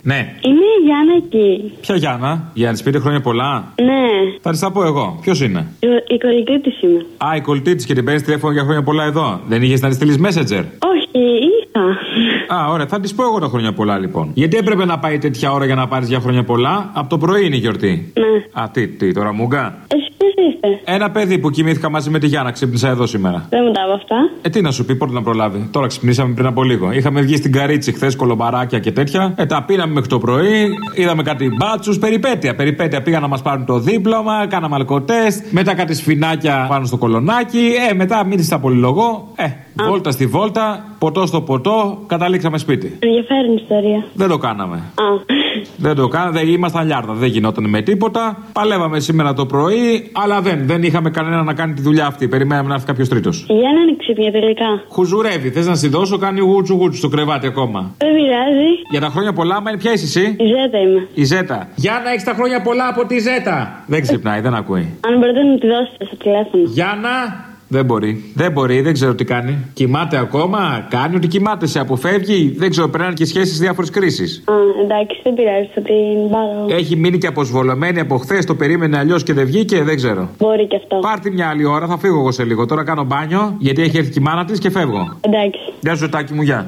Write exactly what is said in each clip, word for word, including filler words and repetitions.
Ναι. Είναι η Γιάννα εκεί. Ποια Γιάννα? Για να της πείτε χρόνια πολλά. Ναι. Θα της τα πω εγώ. Ποιος είναι? Η, η κολλητή της είμαι. Α, η κολλητή της και την παίρνεις τηλέφωνο για χρόνια πολλά εδώ. Δεν είχες να της στείλεις Messenger? Όχι, είχα. Α, ωραία, θα της πω εγώ τα χρόνια πολλά λοιπόν. Γιατί έπρεπε να πάει τέτοια ώρα για να πάρεις για χρόνια πολλά? Από το πρωί είναι η γιορτή. Ναι. Α, τι, τι, τώρα μούγκα. Εσύ ποιος είστε? Ένα παιδί που κοιμήθηκα μαζί με τη Γιάννα, ξύπνησα εδώ σήμερα. Δεν μου τα από αυτά. Ε, τι να σου πει, πότε να προλάβει. Τώρα ξυπνήσαμε πριν από λίγο. Είχαμε βγει στην Καρίτσι χθες κολομπαράκια και τέτοια. Ε, τα πίναμε μέχρι το πρωί. Είδαμε κάτι μπάτσους. Περιπέτεια. Περιπέτεια. Πήγαν να μας πάρουν το δίπλωμα. Κάναμε αλκοτέστ. Μετά κάτι σφινάκια πάνω στο κολονάκι. Ε, μετά μίλησε στα πολυλογό. Ε, Α. βόλτα στη βόλτα. Ποτό στο ποτό. Καταλήξαμε σπίτι. Ενδιαφέρον ιστορία. Δεν το κάναμε. Α. Δεν το κάναμε. Δεν ήμασταν λιάρτα. Δεν γινόταν με τίποτα. Παλεύαμε σήμερα το πρωί. Αλλά δεν, δεν είχαμε κανένα να κάνει τη δουλειά αυτή. Περιμέναμε να έρθει κάποιο τρίτος. Για να είναι ξύπνια τελικά. Χουζουρεύει. Θες να στη δώσω, κάνει γούτσου γούτσου στο κρεβάτι ακόμα. Δεν πειράζει. Για τα χρόνια πολλά, μα ποια είσαι εσύ? Η Ζέτα είμαι. Η Ζέτα. Για να έχεις τα χρόνια πολλά από τη Ζέτα. Δεν ξυπνάει, δεν ακούει. Αν μπορείτε να μου τη δώσετε στο τηλέφωνο. Γιάννα. Δεν μπορεί. Δεν μπορεί, δεν ξέρω τι κάνει. Κοιμάται ακόμα, κάνει ότι κοιμάται, σε αποφεύγει. Δεν ξέρω, περνάνε και σχέσεις διάφορες κρίσεις. Α, εντάξει, δεν πειράζει, θα την πάρω. Έχει μείνει και αποσβολωμένη από χθες, το περίμενε αλλιώς και δεν βγήκε, δεν ξέρω. Μπορεί και αυτό. Πάρ' τη μια άλλη ώρα, θα φύγω εγώ σε λίγο. Τώρα κάνω μπάνιο, γιατί έχει έρθει και η μάνα της και φεύγω. Εντάξει. Γεια σου, Τάκη μου, γεια.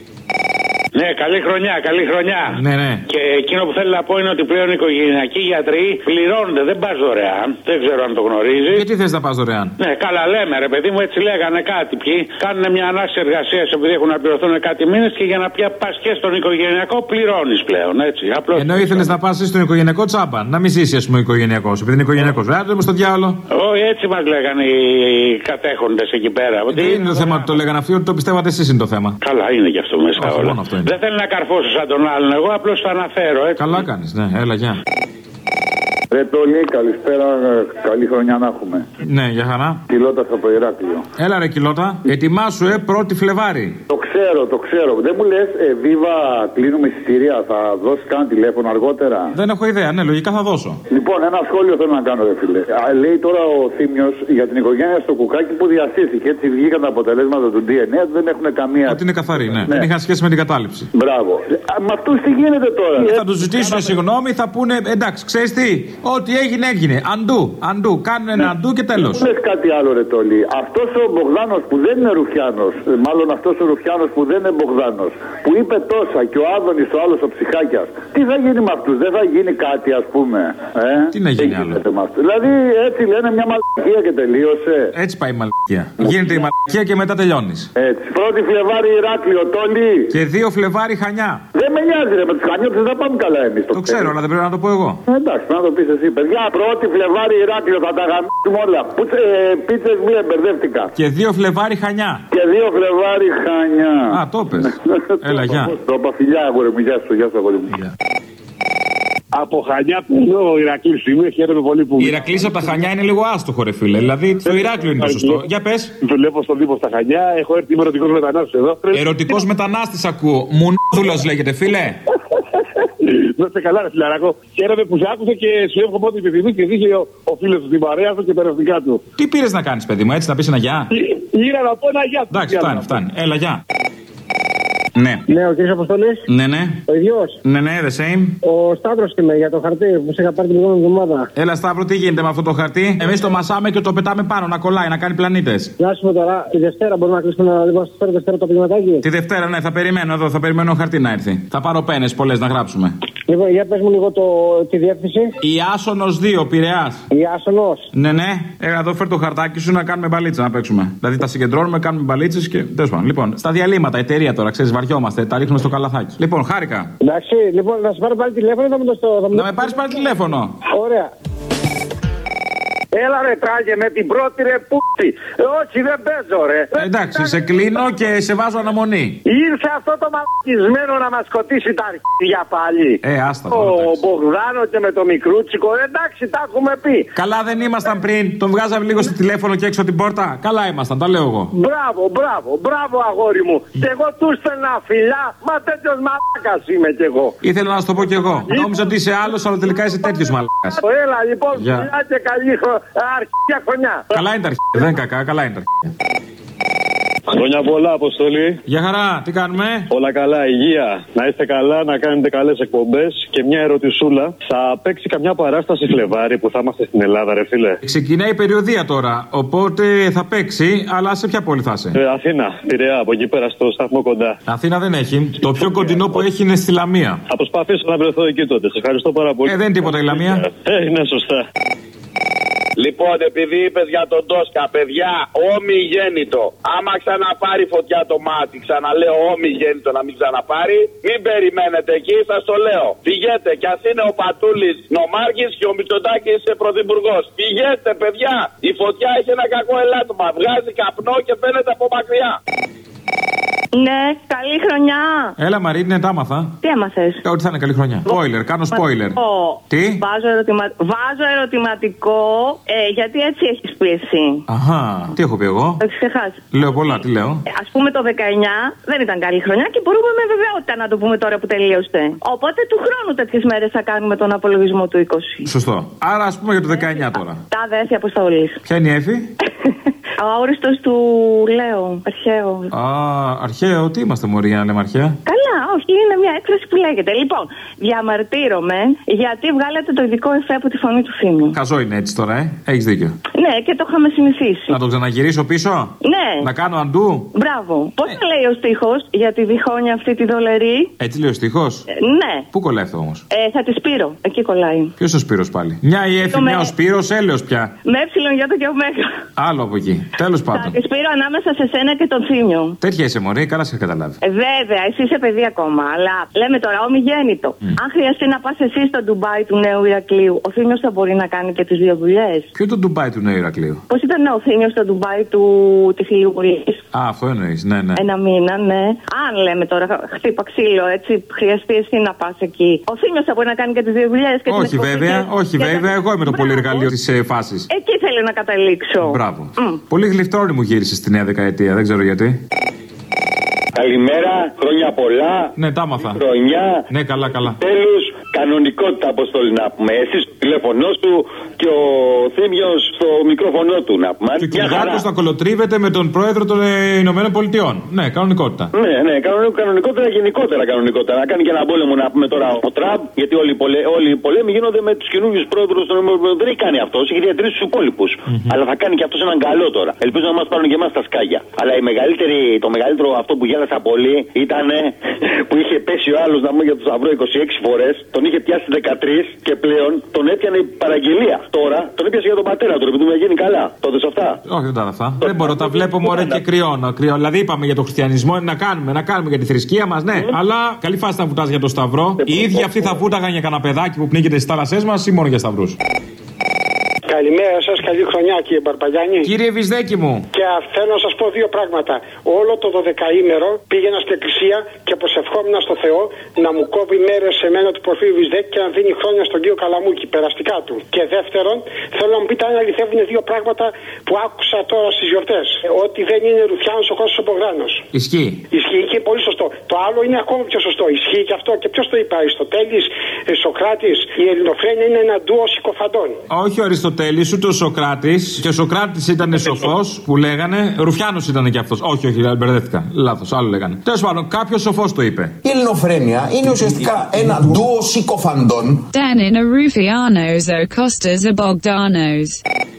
Ναι, καλή χρονιά, καλή χρονιά. Ναι, ναι. Και εκείνο που θέλω να πω είναι ότι πλέον οι οικογενειακοί γιατροί πληρώνονται, δεν πας δωρεάν. Δεν ξέρω αν το γνωρίζεις. Γιατί θες να πας δωρεάν? Ναι, καλά λέμε ρε παιδί μου, έτσι λέγανε κάτι. Ποιοι κάνουν μια ανάγκη εργασία επειδή έχουν να πληρωθούν κάτι μήνες και για να πια πας και στον οικογενειακό πληρώνεις πλέον. Έτσι. Απλώς. Ενώ ήθελες να πας στον οικογενειακό τσάμπα. Να μην ζήσει, α πούμε, ο οικογενειακός. Επειδή είναι οικογενειακός. Άντε μου στο διάολο. Όχι, έτσι μας λέγανε οι κατέχοντες εκεί πέρα. Δεν είναι το θέμα ότι το λέγανε αυτοί, ότι το πιστεύατε εσείς είναι το θέμα. Καλά, είναι και αυτό μέσα Όχι, όλα. μόνο αυτό είναι. Δεν θέλω να καρφώσω σαν τον άλλον, εγώ απλώς το αναφέρω. Έτσι. Καλά κάνεις, ναι, έλα, γεια. Ρε Τόλι, καλησπέρα, καλή χρονιά να έχουμε. Ναι, για χαρά. Κιλώτας από Ηράκλειο. Έλα ρε Κιλώτα, ετοιμάσου ε, πρώτη Φλεβάρι. Το ξέρω, το ξέρω. Δεν μου λες, ε, Βίβα, κλείνουμε εισιτήρια, θα δώσεις καν τηλέφωνο αργότερα? Δεν έχω ιδέα, ναι, λογικά θα δώσω. Λοιπόν, ένα σχόλιο θέλω να κάνω, ρε φίλε. Α, λέει τώρα ο Θήμιος για την οικογένεια στο κουκάκι που διασύθηκε. Έτσι βγήκαν τα αποτελέσματα του ντι εν έι, δεν έχουν καμία. Ότι είναι καθαρή, ναι. ναι. Δεν είχαν σχέση με την κατάληψη. Μπράβο. Α, με αυτούς τι γίνεται τώρα? Ε, θα τους ζητήσουν συγγνώμη, θα πούνε εντάξει, ξέρεις τι, ό,τι έγινε έγινε. Αντού, αντού, κάνουν ένα αντού και τέλος. Δεν λες κάτι άλλο, ρε Τόλι. Αυτός ο Μπογδάνος που δεν είναι Ρουφιάνος, μάλλον αυτός ο Ρουφιάνος που δεν είναι Μπογδάνος, που είπε τόσα και ο Άδωνης ο άλλος ο Ψυχάκιας, τι θα γίνει με αυτούς? Δεν θα γίνει κάτι, ας πούμε? Ε? Τι να γίνει άλλο? Δηλαδή έτσι λένε μια μαλακία και τελείωσε. Έτσι πάει η μαλακία. Γίνεται η μαλακία και μετά τελειώνεις. Έτσι. Πρώτη Φλεβάρι Ηράκλειο, Τόλι. Και δύο Φλεβάρι Χανιά. Δεν με νοιάζει, ρε, με τους Χανιώτες δεν πάμε καλά εμείς. Το, το ξέρω, αλλά δεν πρέπει να το πω εγώ. Ε, εντάξει, να το πεις εσύ, παιδιά. Πρώτη Φλεβάρι Ηράκλειο, θα τα γαμίσουμε όλα. Πούτσε, ε, πίτσες μία, μπερδεύτηκα. Και δύο Φλεβάρι Χανιά. Και δύο Φλεβάρι Χανιά. Α, το πες. Έλα, γεια. Το είπα, φιλιά, αγόρι μου, γεια σου, γεια σου, αγόρι μου. Από Χανιά πηγαίνω, ο Ηρακλής είμαι, χαίρομαι πολύ που. Η Ηρακλής από τα Χανιά είναι λίγο άστοχο, ρε φίλε. Δηλαδή το Ηράκλειο είναι το σωστό. Για πες. Δουλεύω στον Δήμο στα Χανιά, έχω έρθει, είμαι ερωτικός μετανάστης εδώ. Ερωτικός μετανάστης ακούω. Μουνόδουλος λέγεται, φίλε. Να είστε καλά, ρε φιλαράκο. Χαίρομαι που σε άκουσα και σου εύχομαι ό,τι επιθυμείς και δίχε ο, ο φίλος του την παρέα του και τα ερωτικά του. Τι πήρες να κάνεις, παιδί μου, έτσι να πεις ένα γεια? Ήρα να πω ένα γεια. Εντάξει, φτάνει, φτάνει. Έλα, γεια. Ναι. Ναι, ο κύριος Αποστολής. Ναι, ναι. Ο ίδιος. Ναι, ναι, the same. Ο Σταύρος είμαι για το χαρτί που σε είχα πάρει την προηγούμενη εβδομάδα. Έλα, Σταύρο, τι γίνεται με αυτό το χαρτί? Εμείς το μασάμε και το πετάμε πάνω να κολλάει, να κάνει πλανήτες. Να σου πω τώρα, τη Δευτέρα μπορούμε να κλείσουμε να λοιπόν στη Δευτέρα το απογευματάκι. Τη Δευτέρα, ναι, θα περιμένω εδώ, θα περιμένω χαρτί να έρθει. Θα πάρω πένες πολλές να γράψουμε. Λοιπόν, για πες μου λίγο το, τη διεύθυνση. Η Άσονος δύο, Πειραιάς. Η Άσονος. Ναι, ναι. Έλα εδώ, φέρ το χαρτάκι σου να κάνουμε μπαλίτσα να παίξουμε. Δηλαδή τα συγκεντρώνουμε, κάνουμε μπαλίτσες και. Τέλος πάντων. Λοιπόν, στα διαλύματα, εταιρεία τώρα, ξέρεις, βαριόμαστε, τα ρίχνουμε στο καλαθάκι. Λοιπόν, χάρηκα. Εντάξει, λοιπόν, να σε πάρω πάλι τηλέφωνο, θα μου το στο. Να με πάρεις πάλι τηλέφωνο. Ωραία. Έλα ρε τράγε με την πρώτη ρε πούτσι. Ε, όχι δεν παίζω ρε. Εντάξει, σε κλείνω και σε βάζω αναμονή. Ήρθε αυτό το μαλακισμένο να μας σκοτήσει τα αρχίδια πάλι. Ε, άστα. Ο Μπογδάνο και με το μικρούτσικο, εντάξει τα έχουμε πει. Καλά δεν ήμασταν πριν, τον βγάζαμε λίγο στο τηλέφωνο και έξω την πόρτα. Καλά ήμασταν, τα λέω εγώ. Μπράβο, μπράβο, μπράβο αγόρι μου. Και εγώ του στέλνα φιλιά, μα τέτοιος μαλάκας είμαι κι εγώ. Ήθελα να σου το πω κι εγώ. Νόμιζα ότι είσαι άλλος, αλλά τελικά είσαι τέτοιος μαλάκας. Έλα λοιπόν, φιλιά και καλή χρονιά. Αρχίδια χρονιά. Καλά είναι τα αρχίδια, δεν είναι κακά, καλά είναι τα αρχίδια. Χρόνια πολλά, Αποστολή. Γεια χαρά, τι κάνουμε? Όλα καλά, υγεία. Να είστε καλά, να κάνετε καλές εκπομπές. Και μια ερωτησούλα. Θα παίξει καμιά παράσταση Φλεβάρι που θα είμαστε στην Ελλάδα, ρε φίλε? Ξεκινάει η περιοδία τώρα, οπότε θα παίξει, αλλά σε ποια πόλη θα είσαι? Ε, Αθήνα, Πειραιά, από εκεί πέρα στο σταθμό κοντά. Αθήνα δεν έχει. Το πιο κοντινό που έχει είναι στη Λαμία. Θα προσπαθήσω να βρεθώ εκεί τότε. Σε ευχαριστώ πάρα πολύ. Ε, δεν είναι τίποτα η Λαμία. Ε, είναι σωστά. Λοιπόν, επειδή είπες για τον Τόσκα, παιδιά, ομιγέννητο. Άμα ξαναπάρει φωτιά το μάτι, ξαναλέω ομιγέννητο να μην ξαναπάρει, μην περιμένετε εκεί, σας το λέω. Πηγαίνετε, κι ας είναι ο Πατούλης νομάρχης και ο Μητσοτάκης πρωθυπουργός. Πηγαίνετε, παιδιά, η φωτιά έχει ένα κακό ελάττωμα. Βγάζει καπνό και φαίνεται από μακριά. Ναι, καλή χρονιά. Έλα, Μαρίνε, τα άμαθα. Τι έμαθες? Ε, ότι θα είναι καλή χρονιά. Spoiler, κάνω spoiler. Τι? Βάζω, ερωτημα... Βάζω ερωτηματικό, ε, γιατί έτσι έχεις πει εσύ. Αχα, τι έχω πει εγώ? Το έχεις ξεχάσει. Λέω πολλά, τι λέω? Ε, ας πούμε το δεκαεννιά δεν ήταν καλή χρονιά και μπορούμε με βεβαιότητα να το πούμε τώρα που τελείωσε. Οπότε του χρόνου τέτοιες μέρες θα κάνουμε τον απολογισμό του είκοσι. Σωστό. Άρα ας πούμε για το δεκαεννιά τώρα. Τα αδέρφια Αποστολής. Ποια είναι η Έφη? Ο αόριστος του Λέο, αρχαίο. Α, αρχαίο, τι είμαστε μωροί, να λέμε αρχαία? Καλά, όχι, είναι μια έκφραση που λέγεται. Λοιπόν, διαμαρτύρομαι γιατί βγάλατε το ειδικό εφέ από τη φωνή του Θήμιου. Χαζό είναι έτσι τώρα, ε. Έχεις δίκιο. Ναι, και το είχαμε συνηθίσει. Να το ξαναγυρίσω πίσω? Ναι. Να κάνω αντού? Μπράβο. Πώς θα λέει ο στίχος για τη διχόνια αυτή τη δολερή? Έτσι λέει ο στίχος? Ε, ναι. Πού κολλάει αυτό όμως? Ε, θα τη Σπύρο. Εκεί κολλάει. Ποιος ο Σπύρος πάλι? Μια η Έφη, μια ο Σπύρος, έλεος πια. Με έψιλον για το και ωμέγα. Άλλο από εκεί. Τέλος πάντων. Θα τη Σπύρο ανάμεσα σε σένα και τον Θήμιο. Τέτοια είσαι μωρή, καλά σε καταλάβει. Ε, βέβαια, εσύ είσαι παιδί ακόμα. Αλλά λέμε τώρα ομιγέννητο. Mm. Αν χρειαστεί να πας εσύ στο Ντουμπάι του Νέου Ηρακλείου, ο Θήμιος θα μπορεί να κάνει και τις δύο δουλειές. Ποιο είναι το Ντουμπάι του Νέου Ηρακλείου? Πώς ήταν ο Θήμιος στο Ντουμπάι του της Ηλιούπολης? Α, αυτό εννοείς, ναι, ναι. Ένα μήνα, ναι. Αν λέμε τώρα, χτύπα ξύλο, έτσι, χρειαστεί εσύ να πας εκεί. Ο Θήμιος θα μπορεί να κάνει και τις δύο δουλειές. Όχι, βέβαια, όχι, βέβαια. Εγώ είμαι το πολυεργαλείο της ε, φάσης. Εκεί θέλω να καταλήξω. Μπράβο. Mm. Πολύ γλυφτρόνη μου γύρισε στη νέα δεκαετία, δεν ξέρω γιατί. Καλημέρα, χρόνια πολλά. Ναι, τα άμαθα. Χρονιά. Ναι, καλά, καλά. Τέλος, κανονικότητα, Αποστόλη, να πούμε. Εσύ στο τηλέφωνό σου και ο Θήμιος στο μικρόφωνο του, να πούμε. Και ο Κυριάκος να κολοτρίβεται με τον πρόεδρο των ε, Ηνωμένων Πολιτειών. Ναι, κανονικότητα. Ναι, ναι, κανονικότερα, γενικότερα κανονικότερα. Να κάνει και ένα πόλεμο, να πούμε τώρα ο Τραμπ, γιατί όλοι, πολε, όλοι οι πολέμοι γίνονται με τους καινούριους πρόεδρους των Ηνωμένων Πολιτειών. Δεν έχει κάνει αυτό, έχει διατηρήσει τους υπόλοιπους. Mm-hmm. Αλλά θα κάνει και αυτό έναν καλό τώρα. Ελπίζω να μας πάρουν και εμάς τα σκάγια. Αλλά η μεγαλύτερη, το μεγαλύτερο αυτό που γέλασα πολύ ήταν που είχε πέσει ο άλλος να πούμε για τον Σταυρό είκοσι έξι φορές, τον είχε πιάσει δεκατρείς και πλέον τον έπιανε η παραγγελία. Τώρα τον έπιασε για τον πατέρα του, επειδή μου γίνει καλά. Το δες αυτά? Όχι, δεν τα αυτά. Δεν μπορώ, τα βλέπω μωρέ και κρυώνω. Δηλαδή είπαμε για τον χριστιανισμό, να κάνουμε, να κάνουμε για τη θρησκεία μας, ναι. Mm. Αλλά καλή φάση να βουτάς για τον Σταυρό. Οι ίδιοι αυτοί θα βούταγαν για κανένα παιδάκι που πνίγεται στις θάλασσές μας ή μόνο για σταυρούς. Καλημέρα σας, καλή χρονιά κύριε Μπαρμπαγιάννη. Κύριε Βυσδέκη μου. Και θέλω να σας πω δύο πράγματα. Όλο το δωδεκαήμερο πήγαινα στην εκκλησία και προσευχόμουν στο Θεό να μου κόβει μέρες σε μένα του Πορφύριου Βυσδέκη και να δίνει χρόνια στον κύριο Καλαμούκη, περαστικά του. Και δεύτερον, θέλω να μου πείτε αν αληθεύουν δύο πράγματα που άκουσα τώρα στις γιορτές. Ότι δεν είναι Ρουφιάνος ο Κώστας ο Μπογδάνος. Ισχύει. Ισχύει και πολύ σωστό. Το άλλο είναι ακόμα πιο σωστό. Ισχύει και αυτό. Και ποιος το είπε, Αριστοτέλης, Σοκράτης? Η ελληνοφρένεια είναι ένα ντουο συκοφαντών. Όχι ο Αριστοτέλης, ούτε ο Σοκράτης. Και ο Σοκράτης ήταν σοφός που λέγανε. Ρουφιάνος ήταν και αυτός. Όχι, όχι, μπερδεύτηκα. Λάθος, άλλο λέγανε. Τέλος πάντων, κάποιος σοφός το είπε. Η ελληνοφρένεια είναι ουσιαστικά ένα ντουο συκοφαντών. Dan in a Rufianos, o Costas a Bogdanos.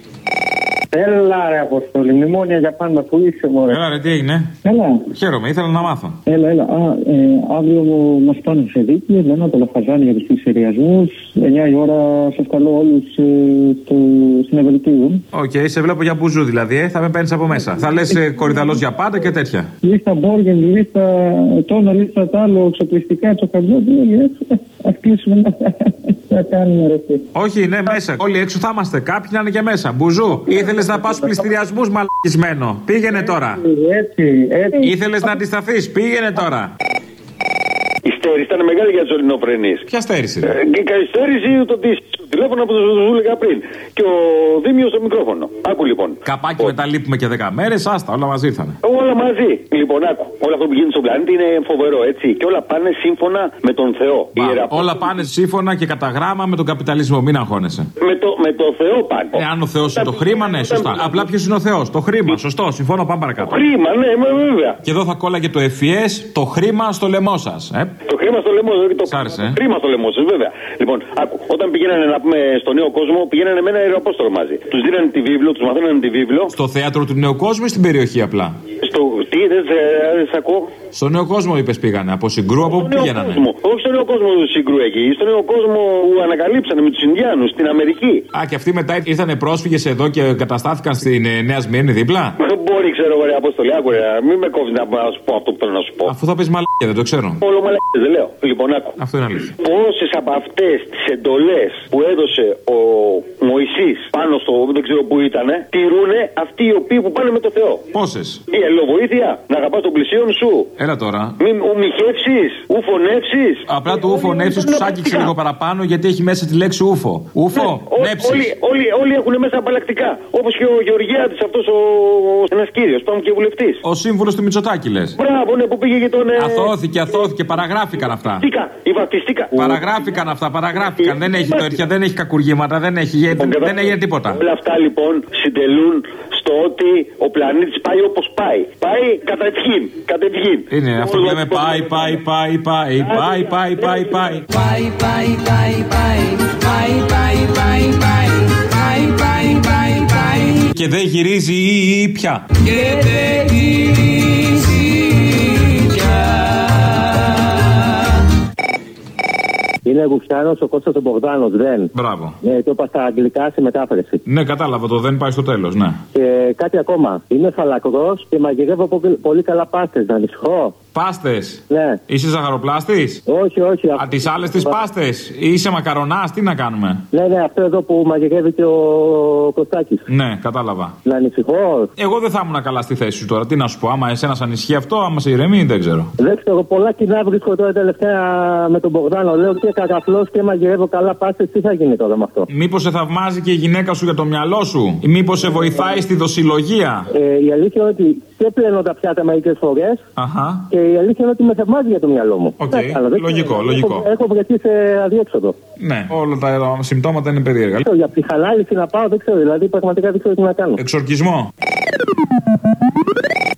Έλα ρε Αποστόλη, μνημόνια για πάντα, που είσαι μωρέ. Έλα ρε, τι έγινε? Έλα. Χαίρομαι, ήθελα να μάθω. Έλα, έλα. Α, ε, αύριο μας πάνε σε δίκη, εμένα το λαφαζάνι για τους πληστηριασμούς. εννιά η ώρα σας καλώ όλους ε, στο συνευελτίου. Οκ, okay, σε βλέπω για μπουζού δηλαδή, ε, θα με παίρνεις από μέσα. Θα λες ε, κορυδαλός για πάντα και τέτοια. Λίστα μπόργεν, λίστα τόνα, λίστα τ' άλλο, εξοπλιστικά, τσοκαμπιό, ας κλείσουμε να κάνουμε ρε. Όχι, ναι, μέσα. Όλοι έξω θα είμαστε. Κάποιοι να είναι και μέσα. Μπουζού. Ήθελες να πας πληστηριασμούς, μαλακισμένο. Πήγαινε τώρα. Έτσι, έτσι. Ήθελες να αντισταθείς. Πήγαινε τώρα. Η στέρηση ήταν μεγάλη για τους ελληνοφρενείς. Ποια στέρηση? Ε, και η καθυστέρηση το τι τηλέφωνα που του έλεγα πριν. Και ο Δήμιος στο μικρόφωνο. Άκου λοιπόν. Καπάκι μετά λείπουμε και δέκα μέρες, άστα, όλα μαζί ήρθανε. Όλα μαζί. Λοιπόν, άκου. Όλο αυτό που γίνεται στον πλανήτη είναι φοβερό, έτσι. Και όλα πάνε σύμφωνα με τον Θεό. Όλα πάνε σύμφωνα και κατά γράμμα με τον καπιταλισμό, μην αγχώνεσαι. Με το, με το Θεό πάνε. Ε, αν ο Θεός είναι το χρήμα, ναι, σωστά. Απλά ποιος είναι ο Θεός, το χρήμα, σωστό, συμφωνώ, πάμε παρακάτω. Το χρήμα, ναι, βέβαια. Και εδώ θα κόλλαγε το ευφυές, το χρήμα στο λαιμό σας. Ε? Το χρήμα στο λαιμό, δηλαδή το Σ' ε? χρήμα στο λαιμό σας, βέβαια. Λοιπόν, άκου, όταν πηγαίνανε να πούμε στο Νέο Κόσμο, πηγαίνανε με ένα αεροπόστολο μαζί. Τους δίνανε τη βίβλο, τους μαθαίνανε τη βίβλο. Στο θέατρο του Νέου Κόσμου ή στην περιοχή απλά? Στο τι, δεν σε ακούω. Στο Νέο Κόσμο είπες πήγανε, από Συγκρού, από πού πήγαινανε? Όχι στο Νέο Κόσμο του Συγκρού εκεί, στο Νέο Κόσμο που ανακαλύψανε με τους Ινδιάνους στην Αμερική. Α, και αυτοί μετά ήρθανε πρόσφυγες εδώ και καταστάθηκαν στην ε, Νέα Σμύρνη δίπλα. Μπορεί, ξέρω εγώ, Απόστολη, άκουρε, μην με κόβει να σου πω αυτό που θέλω να σου πω. Αφού θα πει μαλακία, δεν το ξέρω. Όλο μαλακία, δεν λέω. Λοιπόν, άκου. Αυτό είναι αλήθεια. Πόσες από αυτές τις εντολές που έδωσε ο Μωυσής πάνω στο δεν ξέρω που ήταν, τηρούνε αυτοί οι οποίοι που πάνε με το Θεό. Πόσες? Η αλληλοβοήθεια, να αγαπάς τον πλησίον σου. Έλα τώρα. Μην ουμιχεύσεις, ουφωνεύσεις. Απλά του ουφωνεύσεις τους άγγιξε λίγο παραπάνω γιατί έχει μέσα τη λέξη ούφο. Ούφο, ναι, νέψεις. Όλοι, όλοι, όλοι έχουν μέσα απαλλακτικά. Όπως και ο Γεωργιάδης, αυτός ο ένας κύριος, πάμε και βουλευτής. Ο σύμβουλος του Μητσοτάκη λες. Μπράβο, ναι, που πήγε και τον. Ε... Αθώθηκε, αθώθηκε, παραγράφηκαν αυτά. Βαφτίστηκα, η βαφτιστήκα. Παραγράφηκαν αυτά, παραγράφηκαν. Δεν έχει τέτοια, δεν έχει κακουργήματα, δεν έχει, δεν έγινε τίποτα. Όλα αυτά λοιπόν συντελούν στο ότι ο πλανήτης πάει όπως πάει. Πάει κατευχήν, κατευχήν. Είναι αυτό που λέμε πάει, πάει, πάει, πάει, πάει, πάει, πάει, πάει. Πάει, πάει, πάει, πάει, πάει, πάει, πάει, πάει, πάει, πάει, πάει, πάει. Και δεν γυρίζει ή ή πια. Και δεν γυρίζει πια. Είναι Ρουφιάνος ο Κώστας ο Μπογδάνος, δεν. Μπράβο. Ναι, το είπα στα αγγλικά στη μετάφραση. Ναι, κατάλαβα το, δεν πάει στο τέλος, ναι. Και κάτι ακόμα. Είμαι φαλακρός και μαγειρεύω πολύ καλά πάστες. Να ανησυχώ. Πάστες. Ναι. Είσαι ζαχαροπλάστης. Όχι, όχι. Α, τις άλλες τις πάστες. Είσαι μακαρονάς, τι να κάνουμε. Ναι, ναι, αυτό εδώ που μαγειρεύει και ο Κωστάκης. Ναι, κατάλαβα. Να ανησυχώ. Εγώ δεν θα ήμουν καλά στη θέση σου τώρα. Τι να σου πω, άμα εσένα ανησυχεί αυτό, άμα σε ηρεμεί, δεν ξέρω. Δεν ξέρω, πολλά κοινά βρίσκω τώρα τελευταία με τον Μπογδάνο. Λέω και κακαφλός και μαγειρεύω καλά πάστες. Τι θα γίνει τώρα με αυτό. Μήπως σε θαυμάζει και η γυναίκα σου για το μυαλό σου, ή μήπως σε βοηθάει στη δοσιλογία. Ε, η αλήθεια είναι ότι και πλένω τα πιάτα μερικές φορές. Αχα. Και η αλήθεια είναι ότι με θαυμάζει για το μυαλό μου. Οκ, okay. λογικό, έχω, λογικό. Έχω, έχω βρεθεί σε αδιέξοδο. Ναι, όλα τα συμπτώματα είναι περίεργα. Για ψυχανάλυση να πάω, δεν ξέρω, δηλαδή πραγματικά δεν ξέρω τι να κάνω. Εξορκισμό.